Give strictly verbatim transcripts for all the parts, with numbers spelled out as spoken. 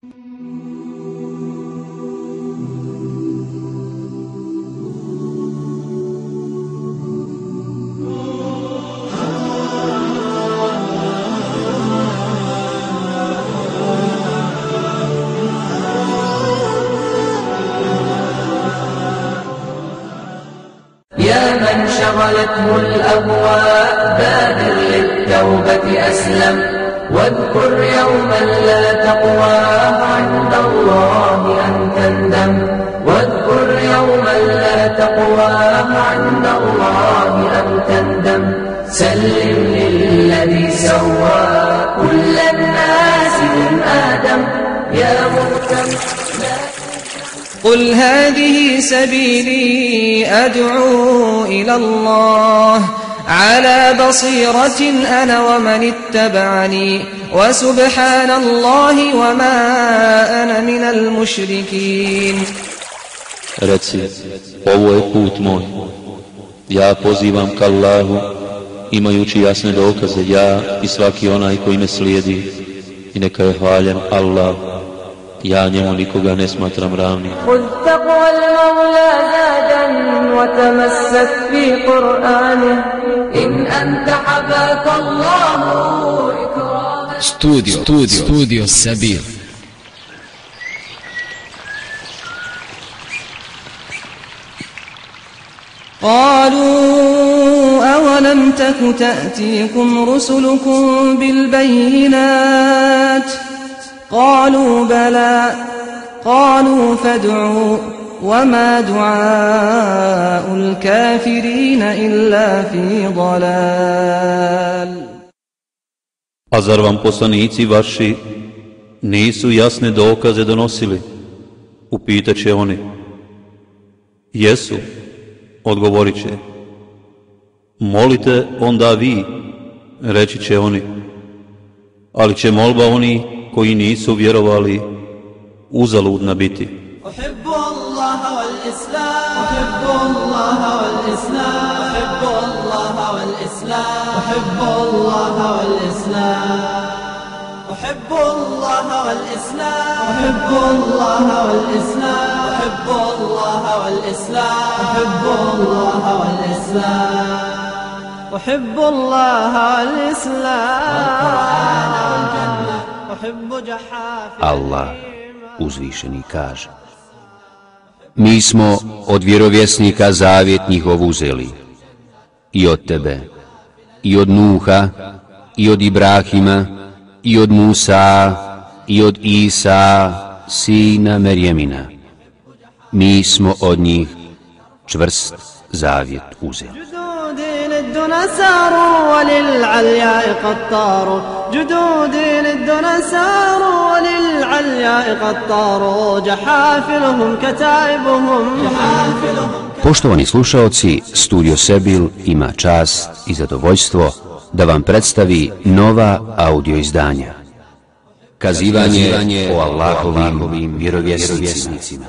شغلته الأبواب بادر للتوبة أسلم واذكر يوما لا تقوى عند الله أن تندم واذكر يوما لا تقوى عند الله أن تندم سلم للذي سوى كل الناس من آدم يا مهتم قل هذه سبيلي أدعو إلى الله على بصيرة أنا ومن اتبعني وسبحان الله وما أنا من المشركين. Reci, ovo je put moj, ja pozivam ka Allahu, imajući jasne dokaze, ja i svaki onaj koji me slijedi, i neka je hvaljen Allah, ja njemu nikoga ne smatram ravnim. Studio, studio, studio Sabil. قالوا أولم تك تأتيكم رسلكم بالبينات قالوا بلى قالوا فادعوا وما دعاء الكافرين إلا في ضلال. A zar vam poslanici vaši nisu jasne dokaze donosili? Upitaće oni. Jesu, odgovorit će. Molite onda vi, reći će oni. Ali će molba oni koji nisu vjerovali uzaludna biti. أحب الله والإسلام أحب الله والإسلام أحب الله والإسلام أحب الله والإسلام أحب الله والإسلام أحب الله والإسلام أحب الله والإسلام أحب الله والإسلام أحب الله والإسلام أحب جحافل Allah uzvišeni kaže: Mi smo od vjerovjesnika zavjet njihov uzeli, i od tebe, i od Nuha, i od Ibrahima, i od Musa, i od Isa, sina Merjemina. Mi smo od njih čvrst zavjet uzeli. للدنا ساروا وللعلياء قد طاروا جدودي للدنا ساروا وللعلياء قد طاروا جحافلهم كتائبهم جحافلهم. Poštovani slušaoci, Studio Sebil ima čast i zadovoljstvo da vam predstavi nova audio izdanja. Kazivanje o Allahovim vjerovjesnicima.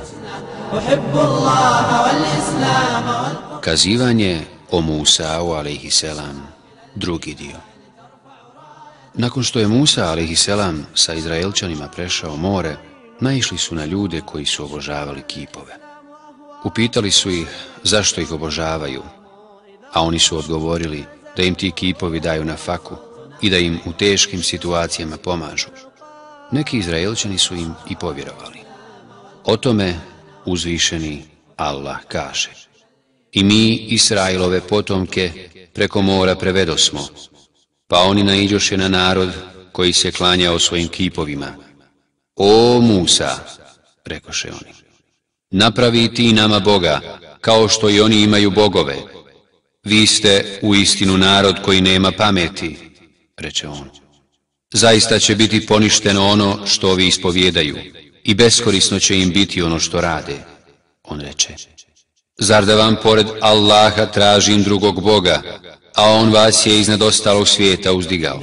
Kazivanje o Musa'u alejhiselam, drugi dio. Nakon što je Musa alejhiselam sa Izraelčanima prešao more, naišli su na ljude koji su obožavali kipove. Upitali su ih zašto ih obožavaju, a oni su odgovorili da im ti kipovi daju na faku i da im u teškim situacijama pomažu. Neki Izraelčani su im i povjerovali. O tome uzvišeni Allah kaže: I mi Israilove potomke preko mora prevedosmo, pa oni naiđoše na narod koji se klanjao svojim kipovima. O Musa, rekoše oni, napravi ti nama Boga, kao što i oni imaju bogove. Vi ste u istinu narod koji nema pameti, reče on. Zaista će biti poništeno ono što ovi ispovjedaju i beskorisno će im biti ono što rade. On reče: Zar da vam pored Allaha tražim drugog Boga, a on vas je iznad ostalog svijeta uzdigao?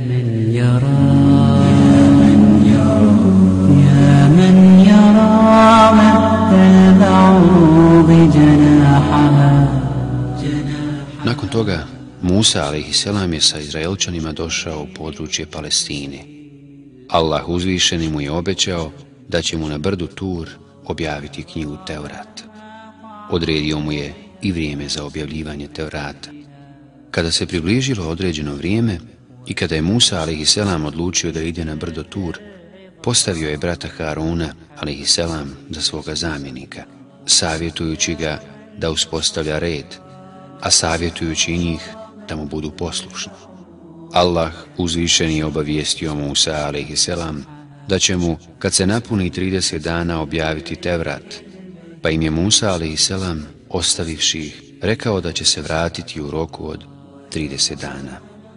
Nakon toga Musa alejhiselam je sa Izraelčanima došao u područje Palestine, Allah uzvišeni mu je obećao da će mu na brdu Tur objaviti knjigu Tevrat. Odredio mu je i vrijeme za objavljivanje Tevrata. Kada se približilo određeno vrijeme i kada je Musa a.s. odlučio da ide na brdo Tur, postavio je brata Haruna a.s. za svoga zamjenika, savjetujući ga da uspostavlja red, a savjetujući njih da mu budu poslušni. Allah uzvišeni je obavijestio Musa a.s. da će mu, kad se napuni trideset dana, objaviti Tevrat, pa im je Musa a.s. ostavivši ih, rekao da će se vratiti u roku od trideset dana.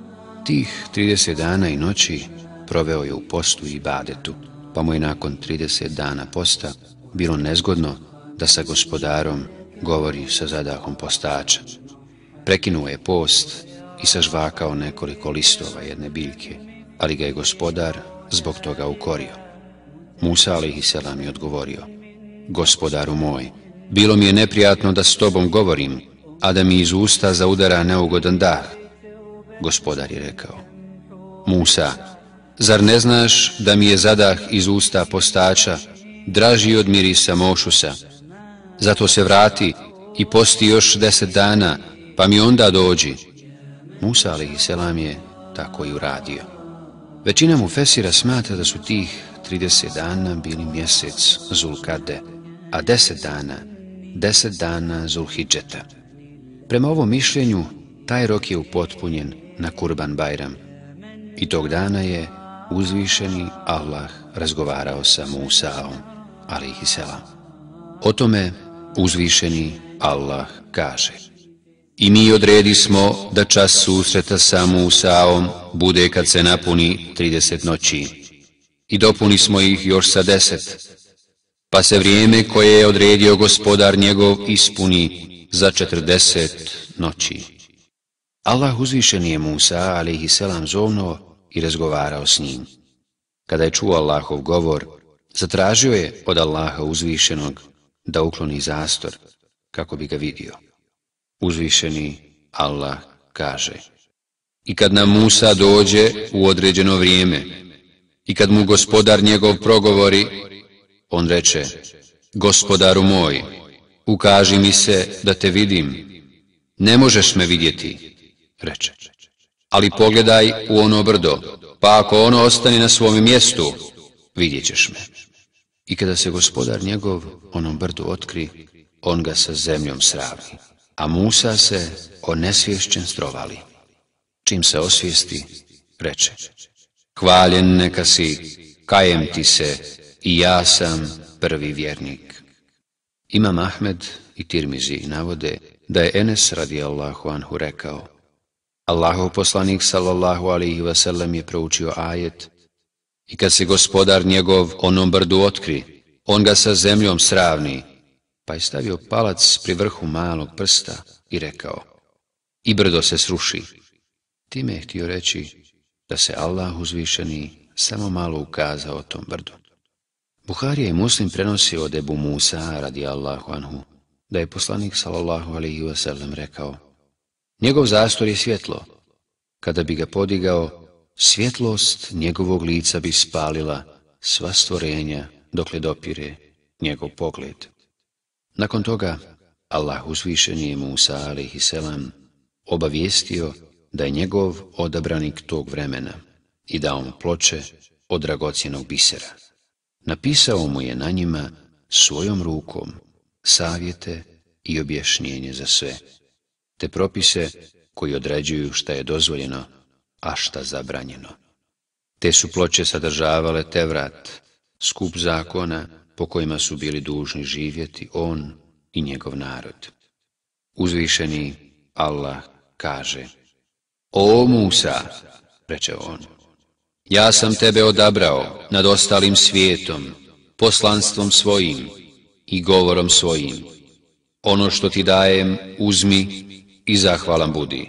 Tih trideset dana i noći proveo je u postu i ibadetu, pa mu je nakon trideset dana posta bilo nezgodno da sa gospodarom govori sa zadahom postača. Prekinuo je post i sažvakao nekoliko listova jedne biljke, ali ga je gospodar zbog toga ukorio. Musa a.s. je odgovorio: Gospodaru moj, bilo mi je neprijatno da s tobom govorim, a da mi iz usta zaudara neugodan dah. Gospodar je rekao: Musa, zar ne znaš da mi je zadah iz usta postača draži od mirisa mošusa? Zato se vrati i posti još deset dana, pa mi onda dođi. Musa a.s. je tako i uradio. Većina mufesira smatra da su tih trideset dana bili mjesec Zulkade, a deset dana, deset dana Zulhidžeta. Prema ovom mišljenju, taj rok je upotpunjen na Kurban Bajram i tog dana je uzvišeni Allah razgovarao sa Musaom a.s. O tome uzvišeni Allah kaže: I mi odredismo da čas susreta sa Musaom bude kad se napuni trideset noći i dopuni smo ih još sa deset, pa se vrijeme koje je odredio gospodar njegov ispuni za četrdeset noći. Allah uzvišeni je Musa a.s. zovnuo i razgovarao s njim. Kada je čuo Allahov govor, zatražio je od Allaha uzvišenog da ukloni zastor kako bi ga vidio. Uzvišeni Allah kaže: I kad nam Musa dođe u određeno vrijeme i kad mu gospodar njegov progovori, on reče: Gospodaru moj, ukaži mi se da te vidim. Ne možeš me vidjeti, reče, ali pogledaj u ono brdo, pa ako ono ostane na svom mjestu, vidjet ćeš me. I kada se gospodar njegov onom brdu otkri, on ga sa zemljom sravni, a Musa se onesvješćen strovali. Čim se osvijesti, reče: Hvaljen neka si, kajem ti se, i ja sam prvi vjernik. Imam Ahmed i Tirmizi navode da je Enes radijallahu anhu rekao: Allahov poslanik sallallahu alaihi wasallam je proučio ajet: I kad se gospodar njegov onom brdu otkri, on ga sa zemljom sravni, pa je stavio palac pri vrhu malog prsta i rekao: I brdo se sruši. Time je htio reći da se Allah uzvišeni samo malo ukazao tom brdu. Buharija i Muslim prenosi od Ebu Musa radijallahu anhu da je poslanik sallallahu alaihi wasallam rekao: Njegov zastor je svjetlo. Kada bi ga podigao, svjetlost njegovog lica bi spalila sva stvorenja dokle dopire njegov pogled. Nakon toga, Allah uzvišeni je Musa alejhi selam obavijestio da je njegov odabranik tog vremena i dao mu ploče od dragocjenog bisera. Napisao mu je na njima svojom rukom savjete i objašnjenje za sve, te propise koji određuju šta je dozvoljeno, a šta zabranjeno. Te su ploče sadržavale Tevrat, skup zakona po kojima su bili dužni živjeti on i njegov narod. Uzvišeni Allah kaže: O Musa, reče on, ja sam tebe odabrao nad ostalim svijetom, poslanstvom svojim i govorom svojim. Ono što ti dajem, uzmi i zahvalan budi.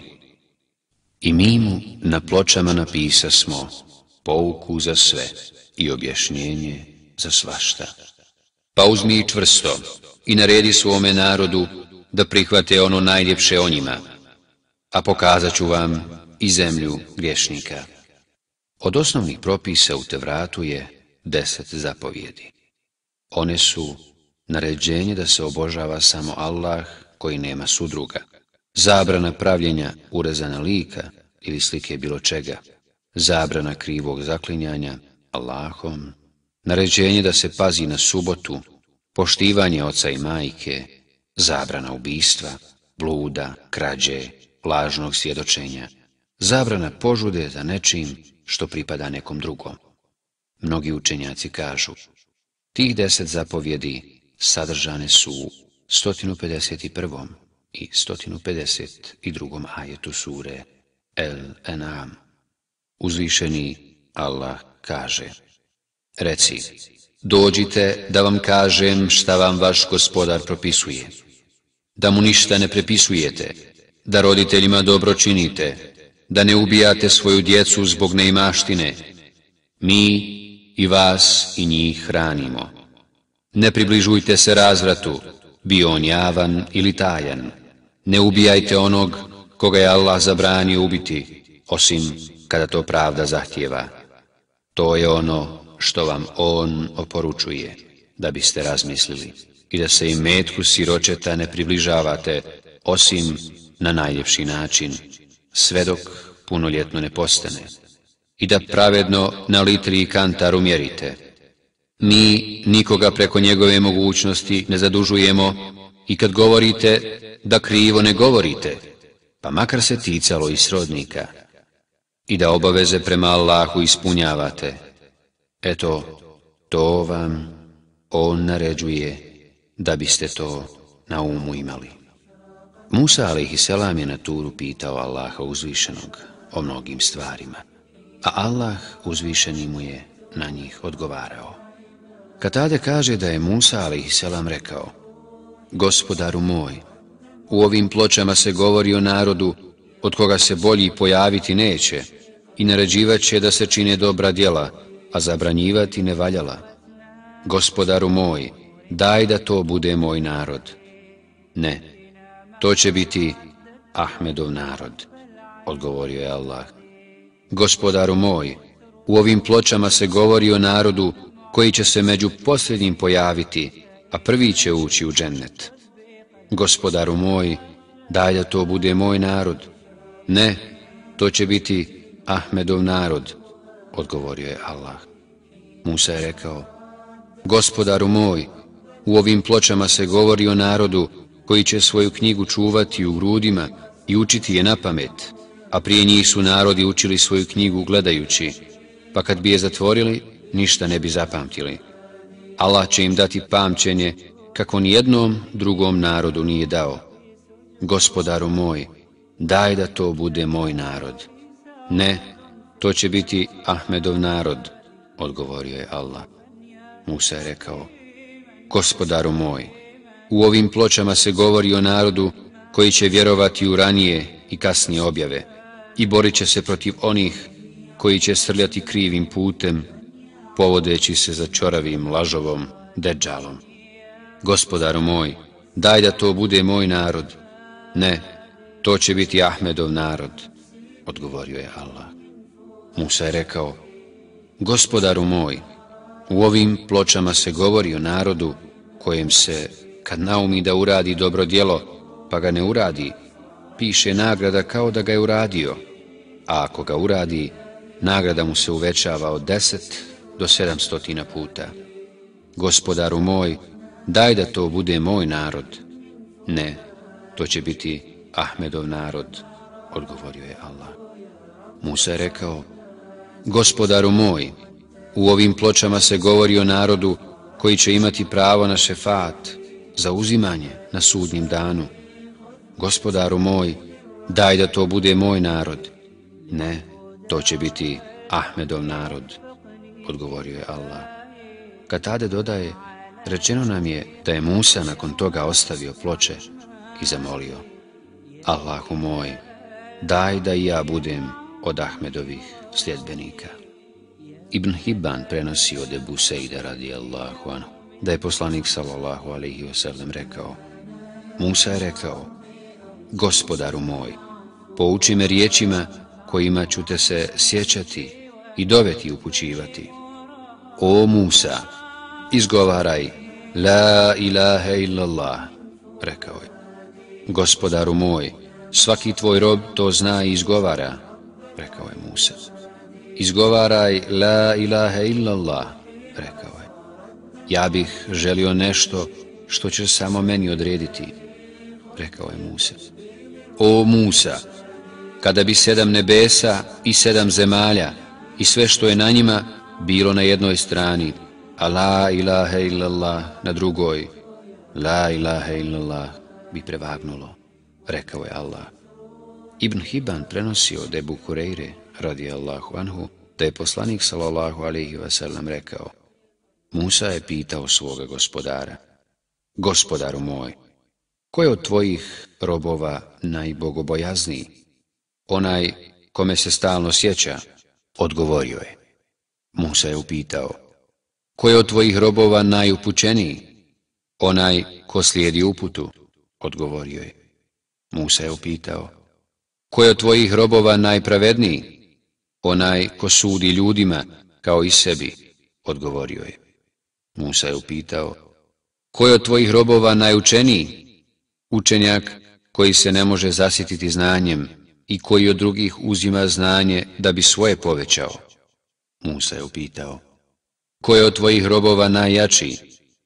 I mi mu na pločama napisasmo pouku za sve i objašnjenje za svašta. Pa uzmi čvrsto i naredi svome narodu da prihvate ono najljepše o njima, a pokazat ću vam i zemlju griješnika. Od osnovnih propisa u Tevratu je deset zapovjedi. One su naređenje da se obožava samo Allah koji nema sudruga, zabrana pravljenja urezana lika ili slike bilo čega, zabrana krivog zaklinjanja Allahom, naređenje da se pazi na subotu, poštivanje oca i majke, zabrana ubistva, bluda, krađe, lažnog svjedočenja, zabrana požude za nečim što pripada nekom drugom. Mnogi učenjaci kažu, tih deset zapovjedi sadržane su u sto pedeset prvom i sto pedeset drugom ajetu sure El-En'am. Uzvišeni Allah kaže, reci, dođite da vam kažem šta vam vaš gospodar propisuje, da mu ništa ne prepisujete, da roditeljima dobro činite, da ne ubijate svoju djecu zbog neimaštine. Mi i vas i njih hranimo. Ne približujte se razvratu, bio on javan ili tajan. Ne ubijajte onog koga je Allah zabranio ubiti, osim kada to pravda zahtijeva. To je ono što vam on oporučuje, da biste razmislili, i da se imetku siročeta ne približavate, osim na najljepši način, sve dok punoljetno ne postane, i da pravedno na litri i kantaru mjerite. Mi nikoga preko njegove mogućnosti ne zadužujemo i kad govorite, da krivo ne govorite, pa makar se ticalo i srodnika, i da obaveze prema Allahu ispunjavate. Eto, to vam on naređuje, da biste to na umu imali. Musa alejhiselam je na Turu pitao Allaha uzvišenog o mnogim stvarima, a Allah uzvišeni mu je na njih odgovarao. Katade kaže da je Musa alejhiselam rekao, gospodaru moj, u ovim pločama se govori o narodu od koga se bolji pojaviti neće i naređivat će da se čine dobra djela, a zabranjivati nevaljala. Gospodaru moj, daj da to bude moj narod. Ne, to će biti Ahmedov narod, odgovorio je Allah. Gospodaru moj, u ovim pločama se govori o narodu koji će se među posljednjim pojaviti, a prvi će ući u džennet. Gospodaru moj, daj da to bude moj narod. Ne, to će biti Ahmedov narod, odgovorio je Allah. Musa je rekao, gospodaru moj, u ovim pločama se govori o narodu koji će svoju knjigu čuvati u grudima i učiti je na pamet, a prije njih su narodi učili svoju knjigu gledajući, pa kad bi je zatvorili, ništa ne bi zapamtili. Allah će im dati pamćenje kako nijednom drugom narodu nije dao. Gospodaru moj, daj da to bude moj narod. Ne, to će biti Ahmedov narod, odgovorio je Allah. Musa je rekao, gospodaru moj, u ovim pločama se govori o narodu koji će vjerovati u ranije i kasnije objave i borit će se protiv onih koji će srljati krivim putem, povodeći se za čoravim lažovom Dedžalom. Gospodaru moj, daj da to bude moj narod. Ne, to će biti Ahmedov narod, odgovorio je Allah. Musa je rekao, gospodaru moj, u ovim pločama se govori o narodu kojem se, kad naumi da uradi dobro djelo, pa ga ne uradi, piše nagrada kao da ga je uradio, a ako ga uradi, nagrada mu se uvećava od deset do sedamstotina puta. Gospodaru moj, daj da to bude moj narod. Ne, to će biti Ahmedov narod, odgovorio je Allah. Musa je rekao, gospodaru moj, u ovim pločama se govori o narodu koji će imati pravo na šefat, za uzimanje na sudnjem danu. Gospodaru moj, daj da to bude moj narod. Ne, to će biti Ahmedov narod, odgovorio je Allah. Katade dodaje, rečeno nam je da je Musa nakon toga ostavio ploče i zamolio, Allahu moj, daj da i ja budem od Ahmedovih sljedbenika. Ibn Hibban prenosi od Ebu Sejda radijallahu anhu da je poslanik sallallahu alejhi ve sellem rekao, Musa je rekao, gospodaru moj, pouči me riječima kojima ću te se sjećati i dove ti upućivati. O Musa, izgovaraj La ilaha illallah, rekao je. Gospodaru moj, svaki tvoj rob to zna i izgovara, rekao je Musa. Izgovaraj La ilaha illallah, rekao je. Ja bih želio nešto što će samo meni odrediti, rekao je Musa. O Musa, kada bi sedam nebesa i sedam zemalja i sve što je na njima bilo na jednoj strani, a la ilaha illallah na drugoj, la ilaha illallah bi prevagnulo, rekao je Allah. Ibn Hibban prenosi od Ebu Hureyre, radijallahu anhu, da je poslanik sallallahu alejhi ve sellem rekao: Musa je pitao svoga gospodara: Gospodaru moj, ko je od tvojih robova najbogobojazniji? Onaj kome se stalno sjeća, odgovorio je. Musa je upitao: ko je od tvojih robova najupućeniji? Onaj ko slijedi uputu, odgovorio je. Musa je upitao: ko je od tvojih robova najpravedniji? Onaj ko sudi ljudima kao i sebi, odgovorio je. Musa je upitao: ko je od tvojih robova najučeniji? Učenjak koji se ne može zasititi znanjem i koji od drugih uzima znanje da bi svoje povećao. Musa je upitao: ko je od tvojih robova najjači?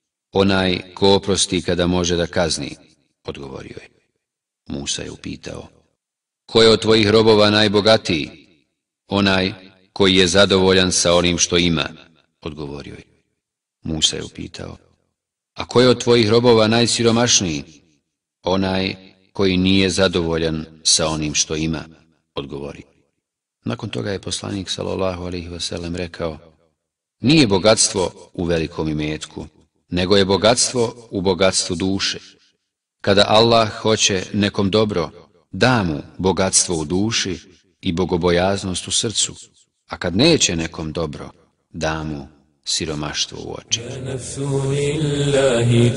Onaj ko oprosti kada može da kazni, odgovorio je. Musa je upitao: ko je od tvojih robova najbogatiji? Onaj koji je zadovoljan sa onim što ima, odgovorio je. Musa je upitao: a ko je od tvojih robova najsiromašniji? Onaj koji nije zadovoljan sa onim što ima, odgovori. Nakon toga je poslanik sallallahu alejhi ve sellem rekao: nije bogatstvo u velikom imetku, nego je bogatstvo u bogatstvu duše. Kada Allah hoće nekom dobro, da mu bogatstvo u duši i bogobojaznost u srcu, a kad neće nekom dobro, da mu siromaštvo u oči. Ja nafsu lillahi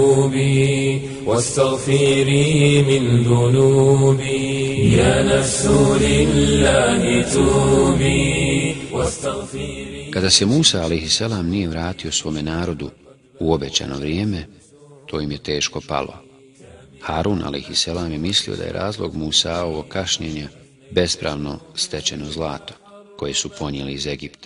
tubi, wastaghfiri min dhunubi. Ja nafsu lillahi tubi, wastaghfiri. Kada se Musa alejhi selam nije vratio svome narodu u obećano vrijeme, to im je teško palo. Harun alejhi selam je mislio da je razlog Musaovog kašnjenja bespravno stečeno zlato, koje su ponijeli iz Egipta.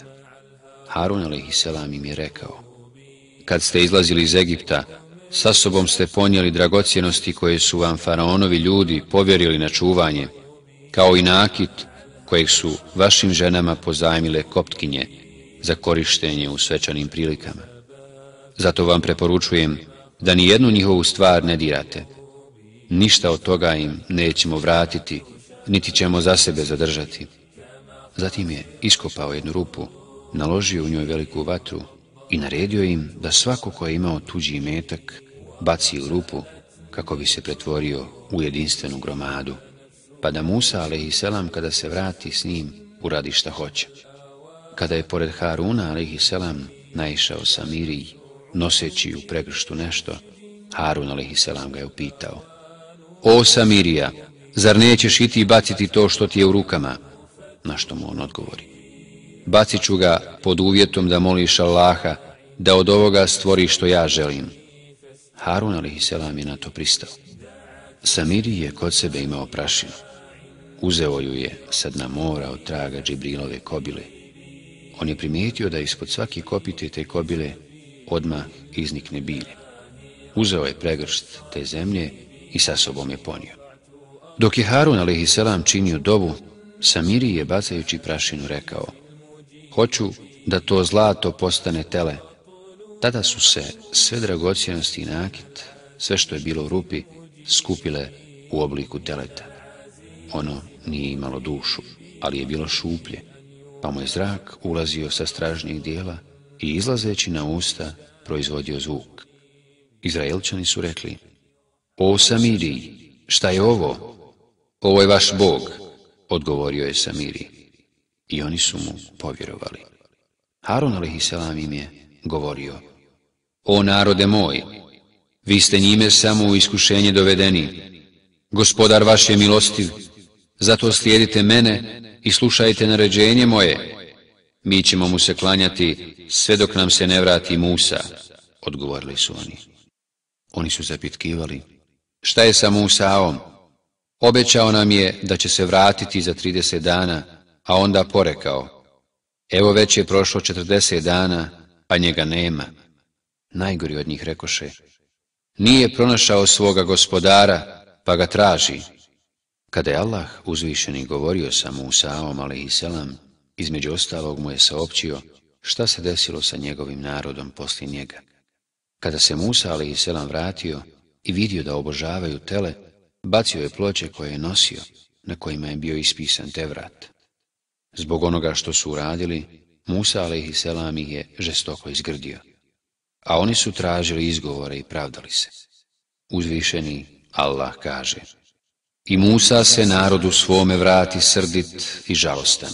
Harun alejhi selam im je rekao: kad ste izlazili iz Egipta, sa sobom ste ponijeli dragocjenosti koje su vam faraonovi ljudi povjerili na čuvanje, kao i nakit kojeg su vašim ženama pozajmile Koptkinje za korištenje u svečanim prilikama. Zato vam preporučujem da ni jednu njihovu stvar ne dirate. Ništa od toga im nećemo vratiti, niti ćemo za sebe zadržati. Zatim je iskopao jednu rupu, naložio u njoj veliku vatru i naredio im da svako ko je imao tuđi imetak baci u rupu kako bi se pretvorio u jedinstvenu gromadu, pa da Musa alejhi selam kada se vrati s njim uradi šta hoće. Kada je pored Haruna alejhi selam naišao Samirij, noseći u pregrštu nešto, Harun alejhi selam ga je upitao: o Samirija, zar nećeš i ti baciti to što ti je u rukama? Na što mu on odgovori: bacit ću ga pod uvjetom da moliš Allaha da od ovoga stvori što ja želim. Harun alejhi selam je na to pristao. Samirij je kod sebe imao prašinu. Uzeo ju je sa dna mora od traga Džibrilove kobile. On je primijetio da ispod svake kopite te kobile odmah iznikne bilje. Uzeo je pregršt te zemlje i sa sobom je ponio. Dok je Harun alejhi selam činio dovu, Samirij je bacajući prašinu rekao: hoću da to zlato postane tele. Tada su se sve dragocjenosti i nakit, sve što je bilo u rupi, skupile u obliku teleta. Ono nije imalo dušu, ali je bilo šuplje, pa mu je zrak ulazio sa stražnjeg dijela i izlazeći na usta proizvodio zvuk. Izraelčani su rekli: o Samirij, šta je ovo? Ovo je vaš Bog, odgovorio je Samirij. I oni su mu povjerovali. Harun alejhi selam im je govorio: o narode moj, vi ste njime samo u iskušenje dovedeni. Gospodar vaš je milostiv, zato slijedite mene i slušajte naređenje moje. mi ćemo mu se klanjati sve dok nam se ne vrati Musa, odgovorili su oni. Oni su zapitkivali, šta je sa Musaom? Obećao nam je da će se vratiti za trideset dana, a onda porekao, evo već je prošlo četrdeset dana, a njega nema. Najgori od njih rekoše, nije pronašao svoga gospodara, pa ga traži. Kada je Allah uzvišeni govorio sa Musaom, alejhiselam, između ostalog mu je saopćio šta se desilo sa njegovim narodom poslije njega. Kada se Musa, alejhiselam, vratio i vidio da obožavaju tele, bacio je ploče koje je nosio, na kojima je bio ispisan Tevrat. Zbog onoga što su uradili, Musa, alejhiselam, ih je žestoko izgrdio. A oni su tražili izgovore i pravdali se. Uzvišeni Allah kaže, i Musa se narodu svome vrati srdit i žalostan.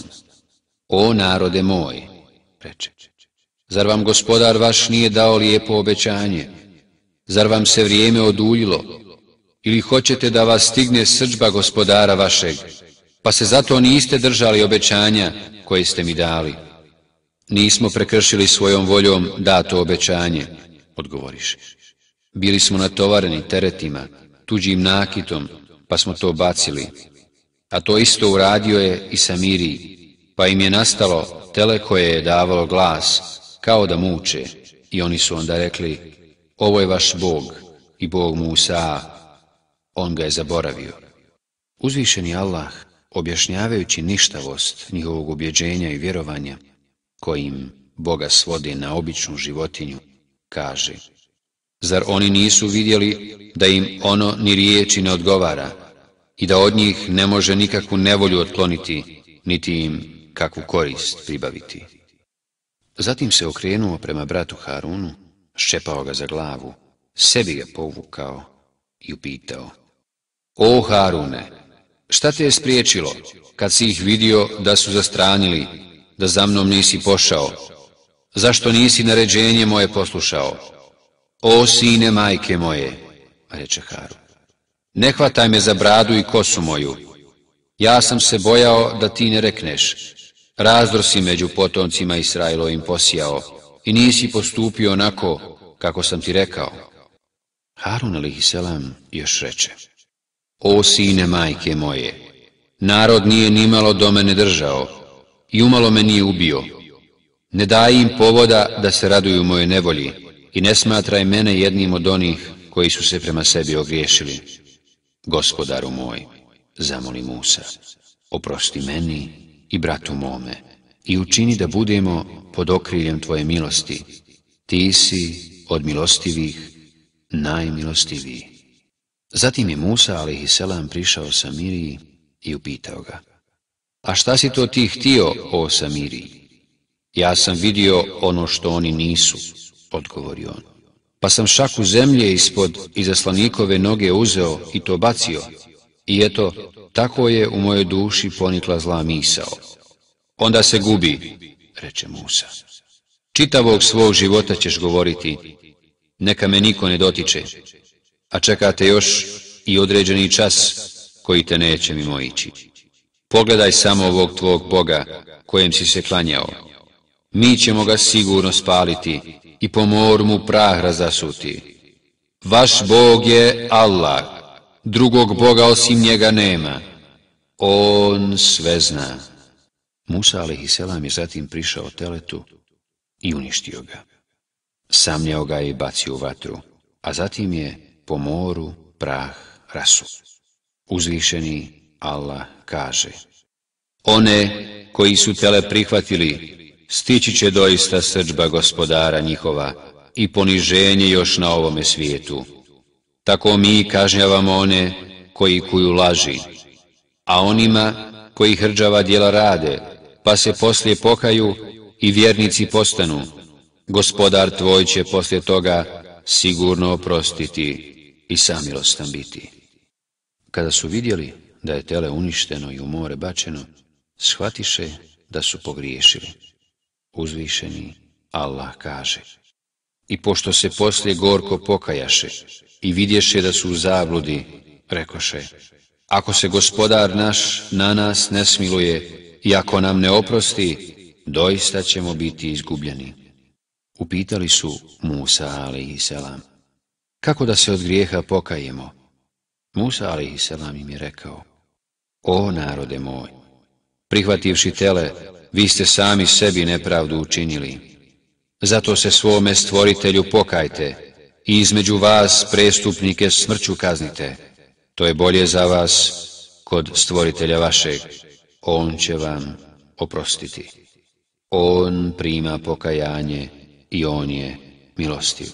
O narode moj, reče, zar vam gospodar vaš nije dao lijepo obećanje? Zar vam se vrijeme oduljilo? Ili hoćete da vas stigne srdžba gospodara vašeg, pa se zato niste držali obećanja koje ste mi dali? Nismo prekršili svojom voljom dato obećanje, odgovoriše. Bili smo natovareni teretima, tuđim nakitom, pa smo to bacili. A to isto uradio je i Samiriji, pa im je nastalo tele koje je davalo glas, kao da muče, i oni su onda rekli, ovo je vaš Bog i Bog Musa, on ga je zaboravio. Uzvišeni Allah, objašnjavajući ništavost njihovog ubjeđenja i vjerovanja, kojim Boga svodi na običnu životinju, kaže, zar oni nisu vidjeli da im ono ni riječi ne odgovara i da od njih ne može nikakvu nevolju otkloniti, niti im kakvu korist pribaviti? Zatim se okrenuo prema bratu Harunu, ščepao ga za glavu, sebi ga povukao i upitao, o Harune, šta te je spriječilo kad si ih vidio da su zastranili, da za mnom nisi pošao? Zašto nisi naređenje moje poslušao? O sine majke moje, reče Harun, ne hvataj me za bradu i kosu moju. Ja sam se bojao da ti ne rekneš, razdor si među potomcima Israilovim posijao i nisi postupio onako kako sam ti rekao. Harun alejhiselam još reče, o sine majke moje, narod nije nimalo do mene držao i umalo me nije ubio. Ne daj im povoda da se raduju moje nevolji i ne smatraj mene jednim od onih koji su se prema sebi ogriješili. Gospodaru moj, zamoli Musa, oprosti meni i bratu mome i učini da budemo pod okriljem tvoje milosti. Ti si od milostivih najmilostiviji. Zatim je Musa alejhiselam prišao Samiriji i upitao ga, a šta si to ti htio, o Samiriji? Ja sam vidio ono što oni nisu, odgovorio on, pa sam šaku zemlje ispod izaslanikove noge uzeo i to bacio, i eto, tako je u mojoj duši ponikla zla misao. Onda se gubi, reče Musa. Čitavog svog života ćeš govoriti, neka me niko ne dotiče, a čekate još i određeni čas koji te neće mimoići. Pogledaj samo ovog tvog Boga kojem si se klanjao. Mi ćemo ga sigurno spaliti i po moru mu prah razasuti. Vaš Bog je Allah, drugog Boga osim njega nema. On sve zna. Musa alejhiselam je zatim prišao teletu i uništio ga. Samljao ga je i bacio u vatru, a zatim je po moru prah rasuo. Uzvišeni Allah kaže, one koji su tele prihvatili, stići će doista srdžba gospodara njihova i poniženje još na ovome svijetu. Tako mi kažnjavamo one koji kuju laži, a onima koji hrđava djela rade, pa se poslije pokaju i vjernici postanu, gospodar tvoj će poslije toga sigurno oprostiti i samilostan biti. Kada su vidjeli da je tele uništeno i u more bačeno, shvatiše da su pogriješili. Uzvišeni Allah kaže, i pošto se poslije gorko pokajaše i vidješe da su u zabludi, rekoše, ako se gospodar naš na nas ne smiluje i ako nam ne oprosti, doista ćemo biti izgubljeni. Upitali su Musa alejhiselam, kako da se od grijeha pokajemo? Musa alejhiselam im je rekao, o narode moj, prihvativši tele, vi ste sami sebi nepravdu učinili. Zato se svome stvoritelju pokajte i između vas prestupnike smrću kaznite. To je bolje za vas kod stvoritelja vašeg. On će vam oprostiti. On prima pokajanje i on je milostiv.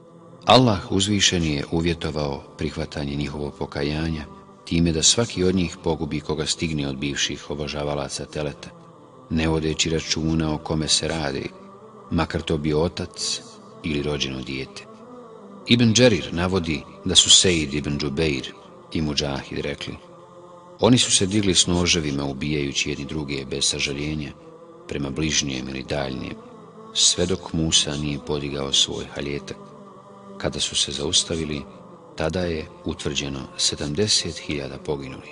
Allah uzvišeni je uvjetovao prihvatanje njihovog pokajanja time da svaki od njih pogubi koga stigne od bivših obožavalaca teleta, ne vodeći računa o kome se radi, makar to bio otac ili rođeno dijete. Ibn Đerir navodi da su Sejid ibn Džubeir i Mudžahid rekli, oni su se digli s noževima ubijajući jedni druge bez sažaljenja prema bližnjem ili daljnjem, sve dok Musa nije podigao svoj haljetak. Kada su se zaustavili, tada je utvrđeno sedamdeset hiljada poginuli.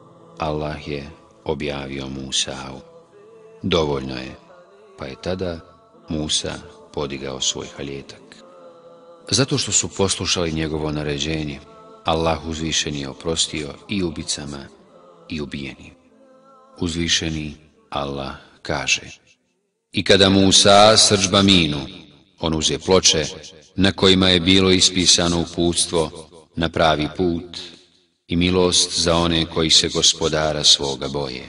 Allah je objavio Musa'u, dovoljno je, pa je tada Musa podigao svoj haljetak. Zato što su poslušali njegovo naređenje, Allah uzvišeni je oprostio i ubicama i ubijenim. Uzvišeni Allah kaže, i kada Musa srdžba minu, on uze ploče na kojima je bilo ispisano uputstvo na pravi put i milost za one koji se gospodara svoga boje.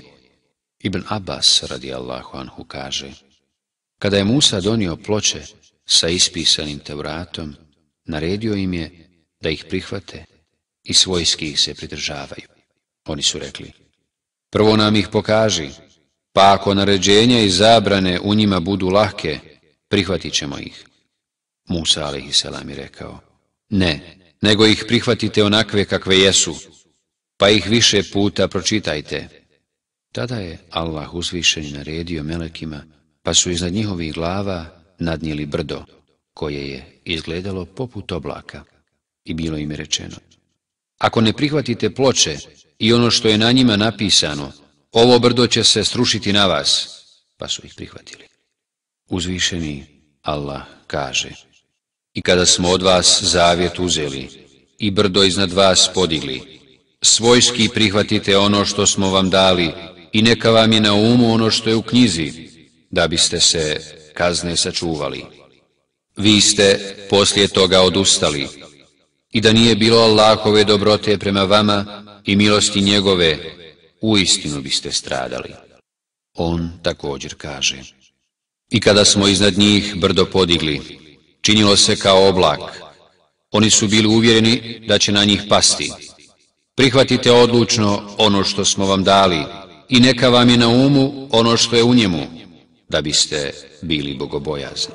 Ibn Abbas radijallahu anhu kaže, kada je Musa donio ploče sa ispisanim Tevratom, naredio im je da ih prihvate i svojski ih se pridržavaju. Oni su rekli, prvo nam ih pokaži, pa ako naređenja i zabrane u njima budu lahke, prihvatit ćemo ih. Musa alejhiselam je rekao, ne, nego ih prihvatite onakve kakve jesu, pa ih više puta pročitajte. Tada je Allah uzvišeni naredio melekima, pa su iznad njihovih glava nadnijeli brdo, koje je izgledalo poput oblaka, i bilo im je rečeno, ako ne prihvatite ploče i ono što je na njima napisano, ovo brdo će se srušiti na vas, pa su ih prihvatili. Uzvišeni Allah kaže, i kada smo od vas zavjet uzeli i brdo iznad vas podigli, svojski prihvatite ono što smo vam dali i neka vam je na umu ono što je u knjizi, da biste se kazne sačuvali. Vi ste poslije toga odustali i da nije bilo Allahove dobrote prema vama i milosti njegove, uistinu biste stradali. On također kaže, i kada smo iznad njih brdo podigli, činilo se kao oblak. Oni su bili uvjereni da će na njih pasti. Prihvatite odlučno ono što smo vam dali i neka vam je na umu ono što je u njemu, da biste bili bogobojazni.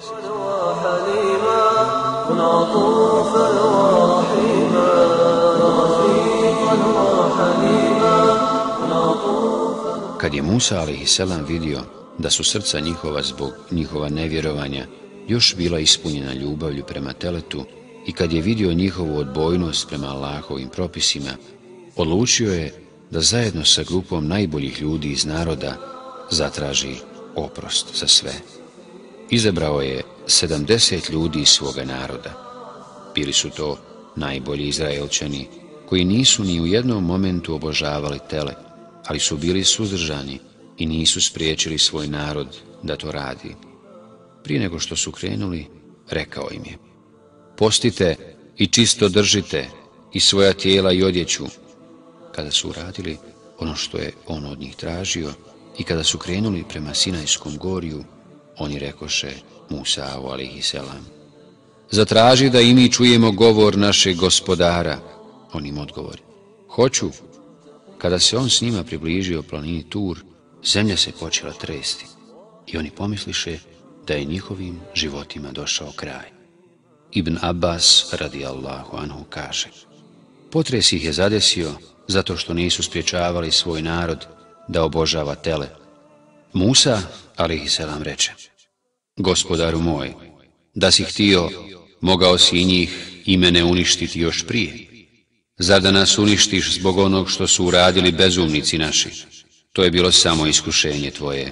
Kad je Musa alejhiselam vidio da su srca njihova zbog njihova nevjerovanja još bila ispunjena ljubavlju prema teletu i kad je vidio njihovu odbojnost prema Allahovim propisima, odlučio je da zajedno sa grupom najboljih ljudi iz naroda zatraži oprost za sve. Izabrao je sedamdeset ljudi iz svoga naroda. Bili su to najbolji Izraelčani koji nisu ni u jednom momentu obožavali tele, ali su bili suzdržani i nisu spriječili svoj narod da to radi. Prije nego što su krenuli, rekao im je, postite i čisto držite i svoja tijela i odjeću. Kada su uradili ono što je on od njih tražio i kada su krenuli prema Sinajskom gorju, oni rekoše Musa'u alejhiselam, zatraži da i mi čujemo govor našeg gospodara. On im odgovori, hoću. Kada se on s njima približio planini Tur, zemlja se počela tresti i oni pomisliše da je njihovim životima došao kraj. Ibn Abbas radijallahu anhu kaže, potres ih je zadesio zato što nisu spriječavali svoj narod da obožava tele. Musa alejhiselam reče, gospodaru moj, da si htio, mogao si i njih i mene uništiti još prije. Zar da nas uništiš zbog onog što su uradili bezumnici naši? To je bilo samo iskušenje tvoje